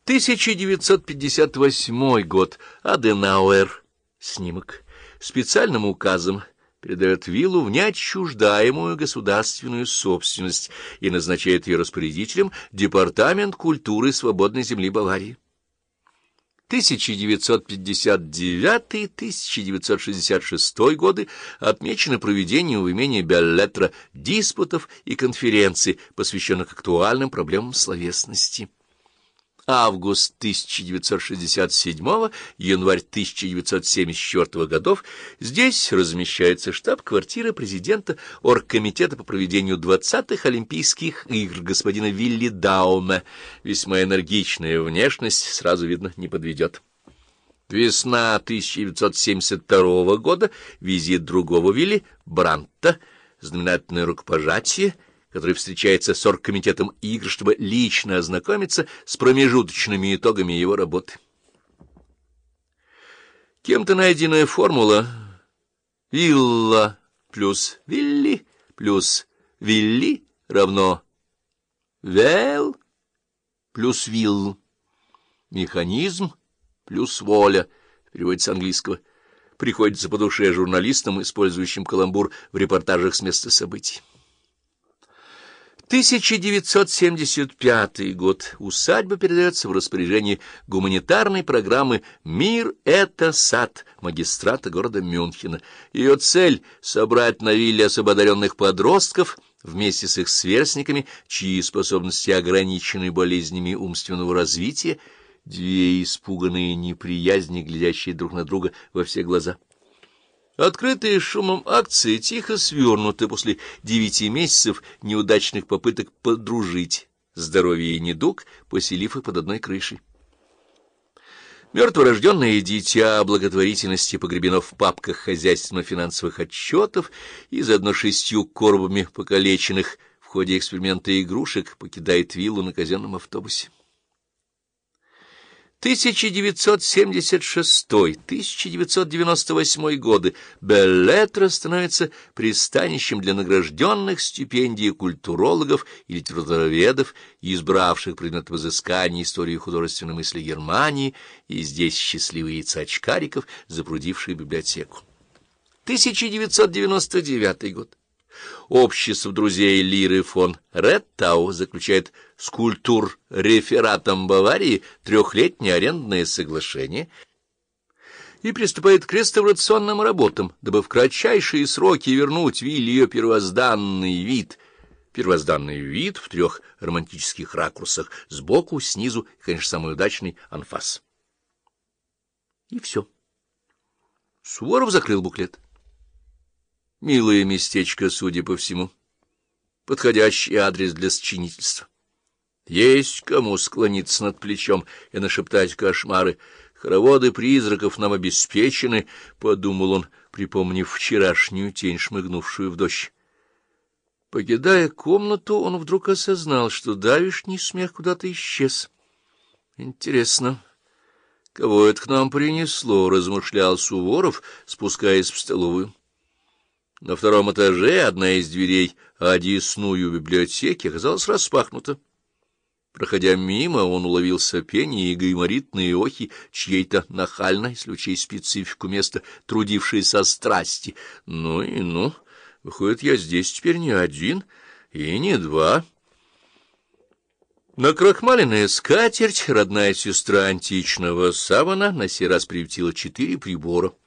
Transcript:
1958 год. Аденауэр. Снимок. Специальным указом передает виллу в неотчуждаемую государственную собственность и назначает ее распорядителем Департамент культуры свободной земли Баварии. 1959-1966 годы отмечены проведением в имении Беллетра диспутов и конференций, посвященных актуальным проблемам словесности. Август 1967, январь 1974 годов. Здесь размещается штаб-квартира президента Оргкомитета по проведению 20-х Олимпийских игр господина Вилли Дауме. Весьма энергичная внешность, сразу видно, не подведет. Весна 1972 года. Визит другого Вилли, Брандта, знаменательное рукопожатие, который встречается с оргкомитетом игр, чтобы лично ознакомиться с промежуточными итогами его работы. Кем-то найденная формула «вилла» плюс «вилли» плюс «вилли» равно «вел» плюс «вилл». Механизм плюс «воля» переводится с английского. Приходится по душе журналистам, использующим каламбур в репортажах с места событий. 1975 год. Усадьба передается в распоряжение гуманитарной программы «Мир — это сад» магистрата города Мюнхена. Ее цель — собрать на вилле особо одаренных подростков вместе с их сверстниками, чьи способности ограничены болезнями умственного развития, две испуганные неприязни, глядящие друг на друга во все глаза. Открытые шумом акции тихо свернуты после 9 месяцев неудачных попыток подружить здоровье и недуг, поселив их под одной крышей. Мертворожденное дитя благотворительности погребено в папках хозяйственно-финансовых отчетов и заодно 6 коробами покалеченных в ходе эксперимента игрушек покидает виллу на казенном автобусе. 1976-1998 годы. Беллетра становится пристанищем для награжденных стипендией культурологов и литературоведов, избравших предмет изыскания истории художественной мысли Германии, и здесь счастливые яйца очкариков, запрудившие библиотеку. 1999 год. Общество друзей Лиры фон Реттау заключает с культур-рефератом Баварии 3-летнее арендное соглашение и приступает к реставрационным работам, дабы в кратчайшие сроки вернуть вилле ее первозданный вид в 3 романтических ракурсах — сбоку, снизу и, конечно, самый удачный анфас. И все. Суворов закрыл буклет. Милое местечко, судя по всему. Подходящий адрес для сочинительства. Есть кому склониться над плечом и нашептать кошмары. Хороводы призраков нам обеспечены, — подумал он, припомнив вчерашнюю тень, шмыгнувшую в дождь. Покидая комнату, он вдруг осознал, что давишний смех куда-то исчез. Интересно, кого это к нам принесло, — размышлял Суворов, спускаясь в столовую. На 2-м этаже одна из дверей одесную библиотеки оказалась распахнута. Проходя мимо, он уловил сопение и гайморитные охи чьей-то нахальной, если учесть специфику места, трудившейся страсти. Ну и ну, выходит, я здесь теперь не один и не 2. Накрахмаленная скатерть, родная сестра античного савана, на сей раз приютила 4 прибора.